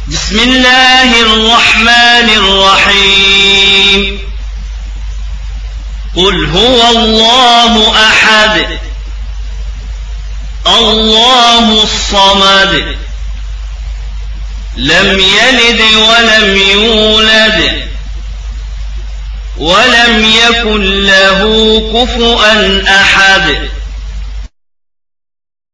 بسم الله الرحمن الرحيم قل هو الله أحد الله الصمد لم يلد ولم يولد ولم يكن له كفوا أحد